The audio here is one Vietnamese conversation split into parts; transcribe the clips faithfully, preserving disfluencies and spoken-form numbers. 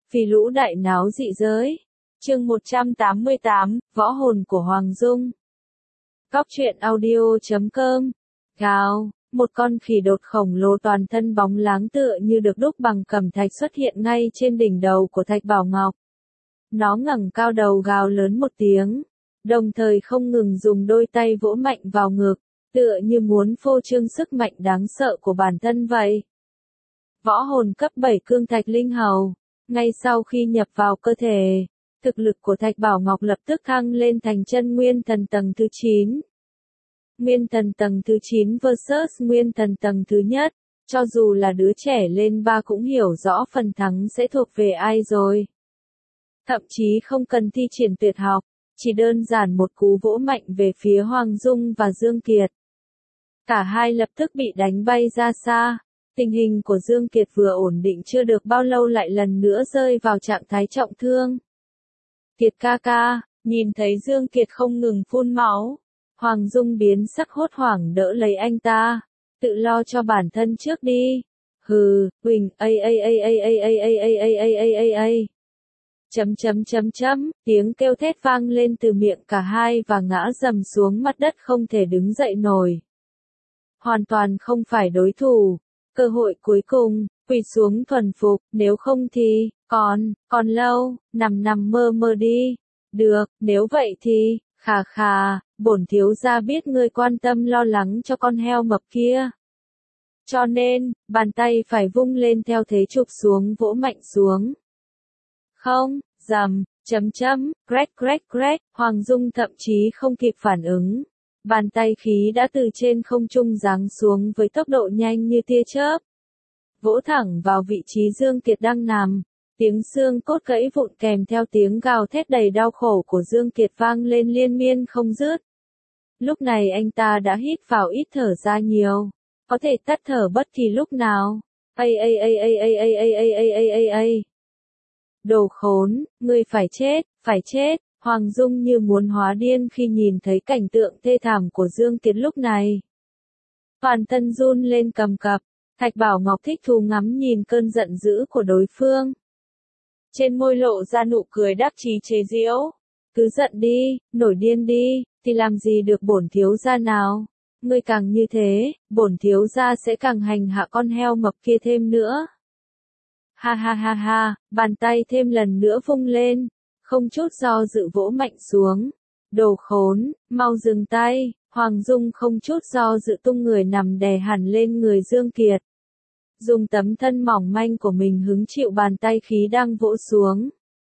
Phi lũ đại náo dị giới. Chương một trăm tám mươi tám, Võ hồn của Hoàng Dung. Góc truyện audio chấm com. Gào, một con khỉ đột khổng lồ toàn thân bóng láng tựa như được đúc bằng cẩm thạch xuất hiện ngay trên đỉnh đầu của Thạch Bảo Ngọc. Nó ngẩng cao đầu gào lớn một tiếng, đồng thời không ngừng dùng đôi tay vỗ mạnh vào ngực, tựa như muốn phô trương sức mạnh đáng sợ của bản thân vậy. Võ hồn cấp bảy cương thạch linh hầu. Ngay sau khi nhập vào cơ thể, thực lực của Thạch Bảo Ngọc lập tức thăng lên thành chân nguyên thần tầng thứ chín. Nguyên thần tầng thứ chín versus nguyên thần tầng thứ nhất, cho dù là đứa trẻ lên ba cũng hiểu rõ phần thắng sẽ thuộc về ai rồi. Thậm chí không cần thi triển tuyệt học, chỉ đơn giản một cú vỗ mạnh về phía Hoàng Dung và Dương Kiệt. Cả hai lập tức bị đánh bay ra xa. Tình hình của Dương Kiệt vừa ổn định chưa được bao lâu lại lần nữa rơi vào trạng thái trọng thương. Kiệt ca ca, nhìn thấy Dương Kiệt không ngừng phun máu, Hoàng Dung biến sắc hốt hoảng đỡ lấy anh ta, tự lo cho bản thân trước đi. Hừ, Huỳnh, ây ây ây ây ây ây ây ây ây ây ây ây ây. Chấm chấm chấm chấm, tiếng kêu thét vang lên từ miệng cả hai và ngã dầm xuống mặt đất không thể đứng dậy nổi. Hoàn toàn không phải đối thủ. Cơ hội cuối cùng, quỳ xuống thuần phục, nếu không thì, còn, còn lâu, nằm nằm mơ mơ đi. Được, nếu vậy thì, khà khà, bổn thiếu gia biết ngươi quan tâm lo lắng cho con heo mập kia. Cho nên, bàn tay phải vung lên theo thế chụp xuống vỗ mạnh xuống. Không, dầm, chấm chấm, crack crack crack, Hoàng Dung thậm chí không kịp phản ứng. Bàn tay khí đã từ trên không trung giáng xuống với tốc độ nhanh như tia chớp. Vỗ thẳng vào vị trí Dương Kiệt đang nằm. Tiếng xương cốt gãy vụn kèm theo tiếng gào thét đầy đau khổ của Dương Kiệt vang lên liên miên không dứt. Lúc này anh ta đã hít vào ít thở ra nhiều. Có thể tắt thở bất kỳ lúc nào. Ây ây ây ây ây ây ây ây ây ây ây ây. Đồ khốn, ngươi phải chết, phải chết. Hoàng Dung như muốn hóa điên khi nhìn thấy cảnh tượng thê thảm của Dương Kiệt lúc này. Toàn thân run lên cầm cập, Thạch Bảo Ngọc thích thú ngắm nhìn cơn giận dữ của đối phương. Trên môi lộ ra nụ cười đắc chí chế giễu. Cứ giận đi, nổi điên đi, thì làm gì được bổn thiếu gia nào. Ngươi càng như thế, bổn thiếu gia sẽ càng hành hạ con heo mập kia thêm nữa. Ha ha ha ha, bàn tay thêm lần nữa vung lên. Không chút do dự vỗ mạnh xuống. Đồ khốn, mau dừng tay. Hoàng Dung không chút do dự tung người nằm đè hẳn lên người Dương Kiệt. Dùng tấm thân mỏng manh của mình hứng chịu bàn tay khí đang vỗ xuống.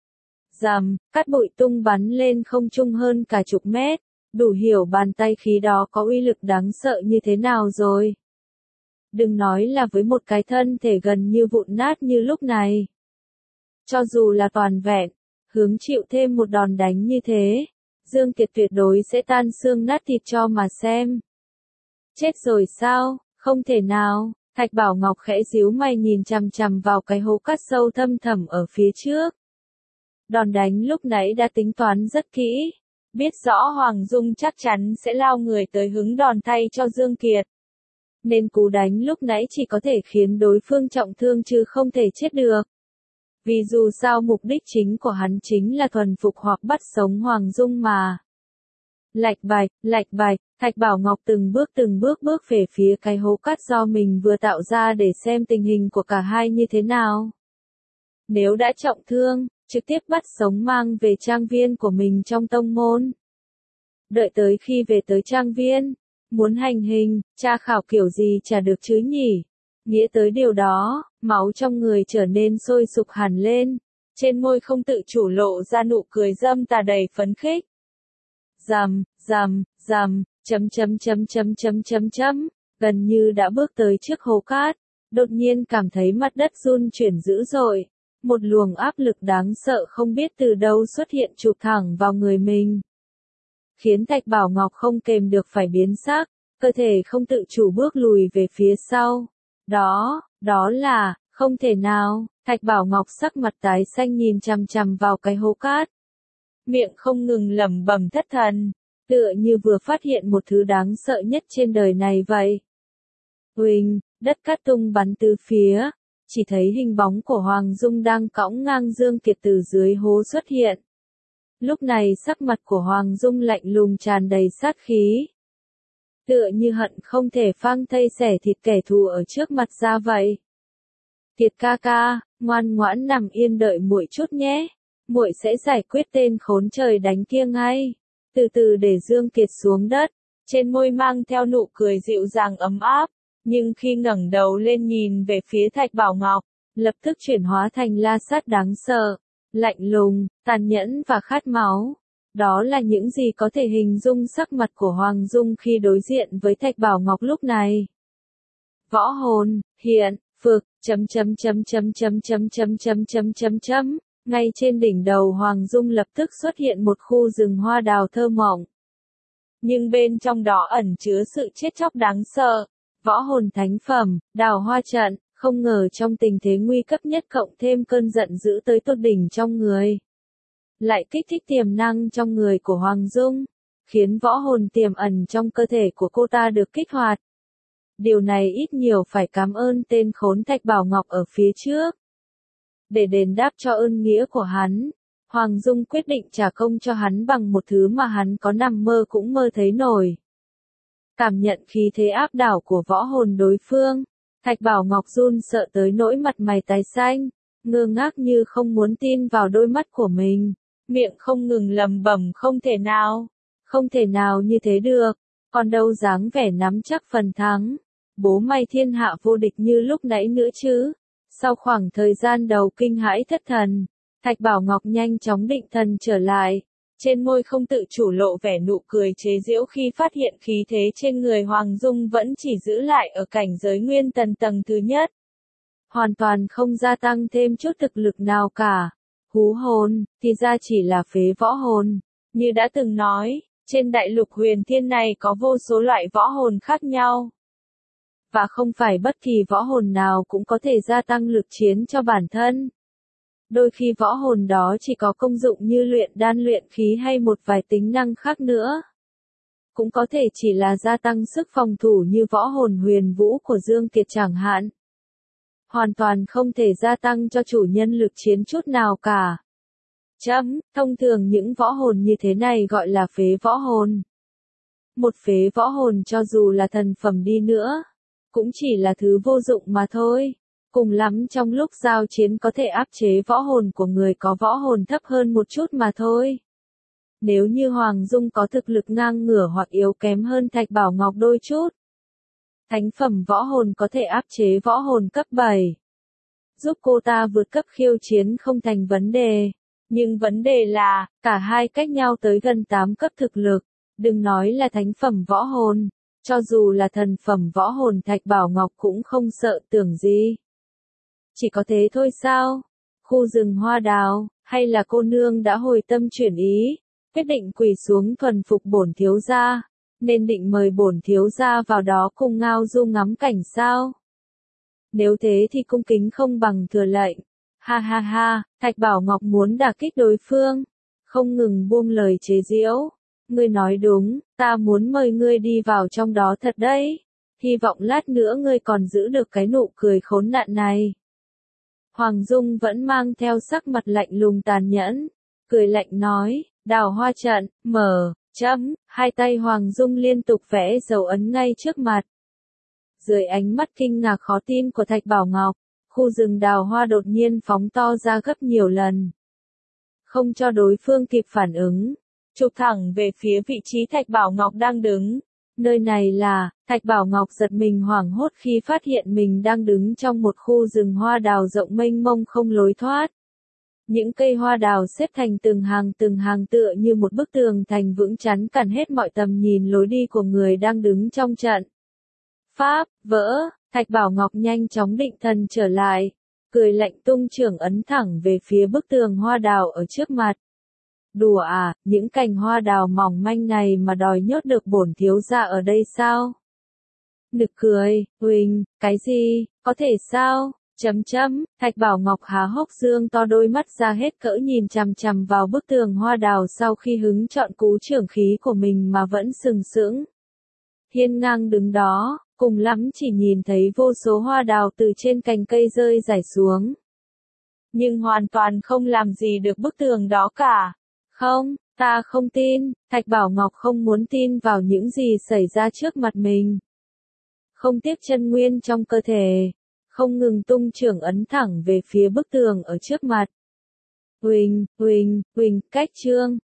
Rầm, cát bụi tung bắn lên không trung hơn cả chục mét. Đủ hiểu bàn tay khí đó có uy lực đáng sợ như thế nào rồi. Đừng nói là với một cái thân thể gần như vụn nát như lúc này. Cho dù là toàn vẹn, hứng chịu thêm một đòn đánh như thế, Dương Kiệt tuyệt đối sẽ tan xương nát thịt cho mà xem. Chết rồi sao? Không thể nào. Thạch Bảo Ngọc khẽ díu mày nhìn chằm chằm vào cái hố cát sâu thâm thẳm ở phía trước. Đòn đánh lúc nãy đã tính toán rất kỹ, biết rõ Hoàng Dung chắc chắn sẽ lao người tới hứng đòn thay cho Dương Kiệt. Nên cú đánh lúc nãy chỉ có thể khiến đối phương trọng thương chứ không thể chết được. Vì dù sao mục đích chính của hắn chính là thuần phục hoặc bắt sống Hoàng Dung mà. Lạch bạch, lạch bạch, Thạch Bảo Ngọc từng bước từng bước bước về phía cái hố cát do mình vừa tạo ra để xem tình hình của cả hai như thế nào. Nếu đã trọng thương, trực tiếp bắt sống mang về trang viên của mình trong tông môn. Đợi tới khi về tới trang viên, muốn hành hình, tra khảo kiểu gì chả được chứ nhỉ. Nghĩa tới điều đó, máu trong người trở nên sôi sục hẳn lên, trên môi không tự chủ lộ ra nụ cười dâm tà đầy phấn khích. Rầm, rầm, rầm, chấm chấm chấm chấm chấm chấm chấm, gần như đã bước tới trước hố cát, đột nhiên cảm thấy mặt đất run chuyển dữ dội, một luồng áp lực đáng sợ không biết từ đâu xuất hiện chụp thẳng vào người mình. Khiến Thạch Bảo Ngọc không kềm được phải biến sắc, cơ thể không tự chủ bước lùi về phía sau. Đó, đó là, không thể nào. Thạch Bảo Ngọc sắc mặt tái xanh nhìn chằm chằm vào cái hố cát. Miệng không ngừng lẩm bẩm thất thần, tựa như vừa phát hiện một thứ đáng sợ nhất trên đời này vậy. Huỳnh, đất cát tung bắn từ phía, chỉ thấy hình bóng của Hoàng Dung đang cõng ngang Dương Kiệt từ dưới hố xuất hiện. Lúc này sắc mặt của Hoàng Dung lạnh lùng tràn đầy sát khí. Tựa như hận không thể phang thây xẻ thịt kẻ thù ở trước mặt ra vậy. Kiệt ca ca, ngoan ngoãn nằm yên đợi muội chút nhé. Muội sẽ giải quyết tên khốn trời đánh kia ngay. Từ từ để Dương Kiệt xuống đất, trên môi mang theo nụ cười dịu dàng ấm áp, nhưng khi ngẩng đầu lên nhìn về phía Thạch Bảo Ngọc, lập tức chuyển hóa thành la sát đáng sợ, lạnh lùng, tàn nhẫn và khát máu. Đó là những gì có thể hình dung sắc mặt của Hoàng Dung khi đối diện với Thạch Bảo Ngọc lúc này. Võ hồn, hiện, phược, chấm chấm chấm chấm chấm chấm chấm chấm chấm chấm chấm. Ngay trên đỉnh đầu Hoàng Dung lập tức xuất hiện một khu rừng hoa đào thơ mộng. Nhưng bên trong đó ẩn chứa sự chết chóc đáng sợ. Võ hồn thánh phẩm, đào hoa trận, không ngờ trong tình thế nguy cấp nhất cộng thêm cơn giận dữ tới tột đỉnh trong người. Lại kích thích tiềm năng trong người của Hoàng Dung, khiến võ hồn tiềm ẩn trong cơ thể của cô ta được kích hoạt. Điều này ít nhiều phải cảm ơn tên khốn Thạch Bảo Ngọc ở phía trước. Để đền đáp cho ơn nghĩa của hắn, Hoàng Dung quyết định trả công cho hắn bằng một thứ mà hắn có nằm mơ cũng mơ thấy nổi. Cảm nhận khí thế áp đảo của võ hồn đối phương, Thạch Bảo Ngọc run sợ tới nỗi mặt mày tái xanh, ngơ ngác như không muốn tin vào đôi mắt của mình, miệng không ngừng lẩm bẩm không thể nào, không thể nào như thế được, còn đâu dáng vẻ nắm chắc phần thắng, bố mày thiên hạ vô địch như lúc nãy nữa chứ. Sau khoảng thời gian đầu kinh hãi thất thần, Thạch Bảo Ngọc nhanh chóng định thần trở lại, trên môi không tự chủ lộ vẻ nụ cười chế giễu khi phát hiện khí thế trên người Hoàng Dung vẫn chỉ giữ lại ở cảnh giới nguyên tần tầng thứ nhất. Hoàn toàn không gia tăng thêm chút thực lực nào cả. Hú hồn, thì ra chỉ là phế võ hồn. Như đã từng nói, trên đại lục huyền thiên này có vô số loại võ hồn khác nhau. Và không phải bất kỳ võ hồn nào cũng có thể gia tăng lực chiến cho bản thân. Đôi khi võ hồn đó chỉ có công dụng như luyện đan luyện khí hay một vài tính năng khác nữa. Cũng có thể chỉ là gia tăng sức phòng thủ như võ hồn huyền vũ của Dương Kiệt chẳng hạn. Hoàn toàn không thể gia tăng cho chủ nhân lực chiến chút nào cả. Chấm, thông thường những võ hồn như thế này gọi là phế võ hồn. Một phế võ hồn cho dù là thần phẩm đi nữa, cũng chỉ là thứ vô dụng mà thôi. Cùng lắm trong lúc giao chiến có thể áp chế võ hồn của người có võ hồn thấp hơn một chút mà thôi. Nếu như Hoàng Dung có thực lực ngang ngửa hoặc yếu kém hơn Thạch Bảo Ngọc đôi chút, thánh phẩm võ hồn có thể áp chế võ hồn cấp bảy. Giúp cô ta vượt cấp khiêu chiến không thành vấn đề. Nhưng vấn đề là, cả hai cách nhau tới gần tám cấp thực lực. Đừng nói là thánh phẩm võ hồn, cho dù là thần phẩm võ hồn Thạch Bảo Ngọc cũng không sợ tưởng gì. Chỉ có thế thôi sao? Khu rừng hoa đào, hay là cô nương đã hồi tâm chuyển ý, quyết định quỳ xuống thuần phục bổn thiếu gia, nên định mời bổn thiếu gia vào đó cùng ngao du ngắm cảnh sao? Nếu thế thì cung kính không bằng thừa lệnh. Ha ha ha, Thạch Bảo Ngọc muốn đả kích đối phương, không ngừng buông lời chế giễu. Ngươi nói đúng, ta muốn mời ngươi đi vào trong đó thật đấy. Hy vọng lát nữa ngươi còn giữ được cái nụ cười khốn nạn này. Hoàng Dung vẫn mang theo sắc mặt lạnh lùng tàn nhẫn, cười lạnh nói, đào hoa trận, mở, chấm, hai tay Hoàng Dung liên tục vẽ dấu ấn ngay trước mặt. Dưới ánh mắt kinh ngạc khó tin của Thạch Bảo Ngọc, khu rừng đào hoa đột nhiên phóng to ra gấp nhiều lần. Không cho đối phương kịp phản ứng, chụp thẳng về phía vị trí Thạch Bảo Ngọc đang đứng. Nơi này là, Thạch Bảo Ngọc giật mình hoảng hốt khi phát hiện mình đang đứng trong một khu rừng hoa đào rộng mênh mông không lối thoát. Những cây hoa đào xếp thành từng hàng từng hàng tựa như một bức tường thành vững chắn cản hết mọi tầm nhìn lối đi của người đang đứng trong trận. Pháp, vỡ, Thạch Bảo Ngọc nhanh chóng định thần trở lại, cười lạnh tung chưởng ấn thẳng về phía bức tường hoa đào ở trước mặt. Đùa à, những cành hoa đào mỏng manh này mà đòi nhốt được bổn thiếu gia ở đây sao? Nực cười, huỳnh, cái gì, có thể sao? Chấm chấm, Thạch Bảo Ngọc há hốc dương to đôi mắt ra hết cỡ nhìn chằm chằm vào bức tường hoa đào sau khi hứng chọn cú chưởng khí của mình mà vẫn sừng sững. hiên ngang đứng đó, cùng lắm chỉ nhìn thấy vô số hoa đào từ trên cành cây rơi rải xuống. Nhưng hoàn toàn không làm gì được bức tường đó cả. Không, ta không tin, Thạch Bảo Ngọc không muốn tin vào những gì xảy ra trước mặt mình. Không tiếc chân nguyên trong cơ thể, không ngừng tung chưởng ấn thẳng về phía bức tường ở trước mặt. Huỳnh, huỳnh, huỳnh, cách trương,